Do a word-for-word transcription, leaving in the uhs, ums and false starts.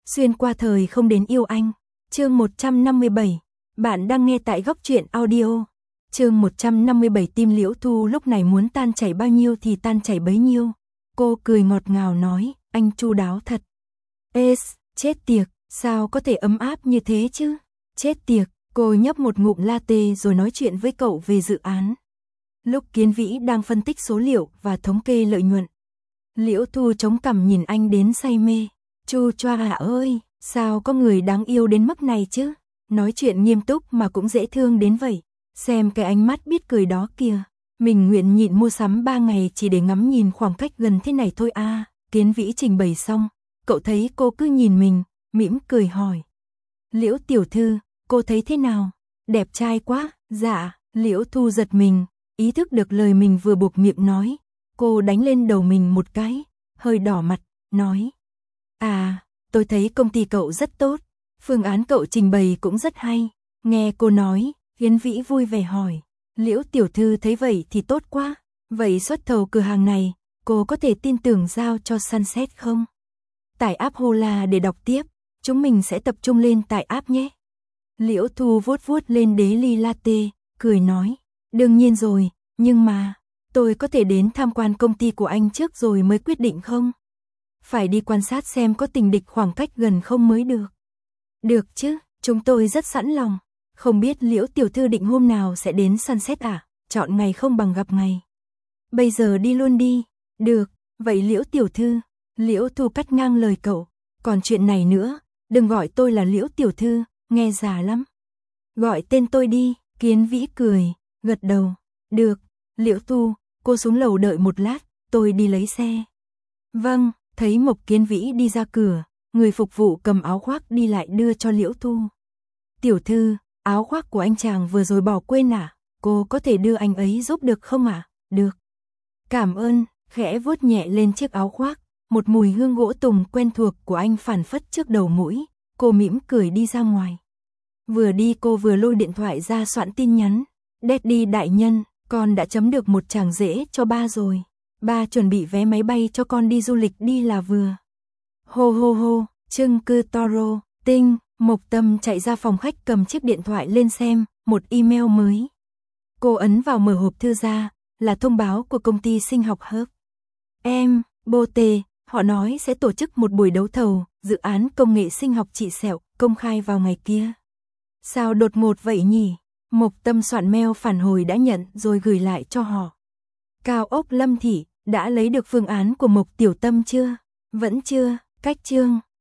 Xuyên qua thời không đến yêu anh. Chương một trăm năm mươi bảy. Bạn đang nghe tại Góc Truyện Audio. Chương một trăm năm mươi bảy. Tim Liễu Thu lúc này muốn tan chảy bao nhiêu thì tan chảy bấy nhiêu. Cô cười ngọt ngào nói, anh chu đáo thật. Ê, chết tiệt, sao có thể ấm áp như thế chứ? Chết tiệt, cô nhấp một ngụm latte rồi nói chuyện với cậu về dự án. Lúc Kiến Vĩ đang phân tích số liệu và thống kê lợi nhuận, Liễu Thu chống cằm nhìn anh đến say mê. Chu choa à ơi, sao có người đáng yêu đến mức này chứ? Nói chuyện nghiêm túc mà cũng dễ thương đến vậy. Xem cái ánh mắt biết cười đó kìa. Mình nguyện nhịn mua sắm ba ngày chỉ để ngắm nhìn khoảng cách gần thế này thôi à. Kiến Vĩ trình bày xong, cậu thấy cô cứ nhìn mình, mỉm cười hỏi. Liễu tiểu thư, cô thấy thế nào? Đẹp trai quá. Dạ. Liễu Thu giật mình, ý thức được lời mình vừa buộc miệng nói. Cô đánh lên đầu mình một cái, hơi đỏ mặt, nói. À, tôi thấy công ty cậu rất tốt, phương án cậu trình bày cũng rất hay. Nghe cô nói, Kiến Vĩ vui vẻ hỏi. Liễu tiểu thư thấy vậy thì tốt quá. Vậy xuất thầu cửa hàng này, cô có thể tin tưởng giao cho Sunset không? Tải app Hola để đọc tiếp, chúng mình sẽ tập trung lên tải app nhé. Liễu Thu vuốt vuốt lên đế ly latte, cười nói. Đương nhiên rồi, nhưng mà, tôi có thể đến tham quan công ty của anh trước rồi mới quyết định không? Phải đi quan sát xem có tình địch khoảng cách gần không mới được. Được chứ, chúng tôi rất sẵn lòng. Không biết Liễu tiểu thư định hôm nào sẽ đến Sunset à? Chọn ngày không bằng gặp ngày. Bây giờ đi luôn đi. Được, vậy Liễu tiểu thư. Liễu Thu cắt ngang lời cậu. Còn chuyện này nữa, đừng gọi tôi là Liễu tiểu thư, nghe già lắm. Gọi tên tôi đi. Kiến Vĩ cười, gật đầu. Được, Liễu Thu, cô xuống lầu đợi một lát, tôi đi lấy xe. Vâng. Thấy Mộc Kiến Vĩ đi ra cửa, người phục vụ cầm áo khoác đi lại đưa cho Liễu Thu. Tiểu thư, áo khoác của anh chàng vừa rồi bỏ quên à? Cô có thể đưa anh ấy giúp được không ạ? À? Được. Cảm ơn, khẽ vuốt nhẹ lên chiếc áo khoác, một mùi hương gỗ tùng quen thuộc của anh phản phất trước đầu mũi, cô mỉm cười đi ra ngoài. Vừa đi cô vừa lôi điện thoại ra soạn tin nhắn. Daddy đại nhân, con đã chấm được một tràng rễ cho ba rồi. Ba chuẩn bị vé máy bay cho con đi du lịch đi là vừa. Hô hô hô, chung cư Toro, tinh, Mộc Tâm chạy ra phòng khách cầm chiếc điện thoại lên xem, một email mới. Cô ấn vào mở hộp thư ra, là thông báo của công ty sinh học Hub. Em, Bô Tê, họ nói sẽ tổ chức một buổi đấu thầu, dự án công nghệ sinh học trị sẹo, công khai vào ngày kia. Sao đột ngột vậy nhỉ? Mộc Tâm soạn mail phản hồi đã nhận rồi gửi lại cho họ. Cao ốc Lâm Thị, đã lấy được phương án của Mộc Tiểu Tâm chưa? Vẫn chưa, cách chương.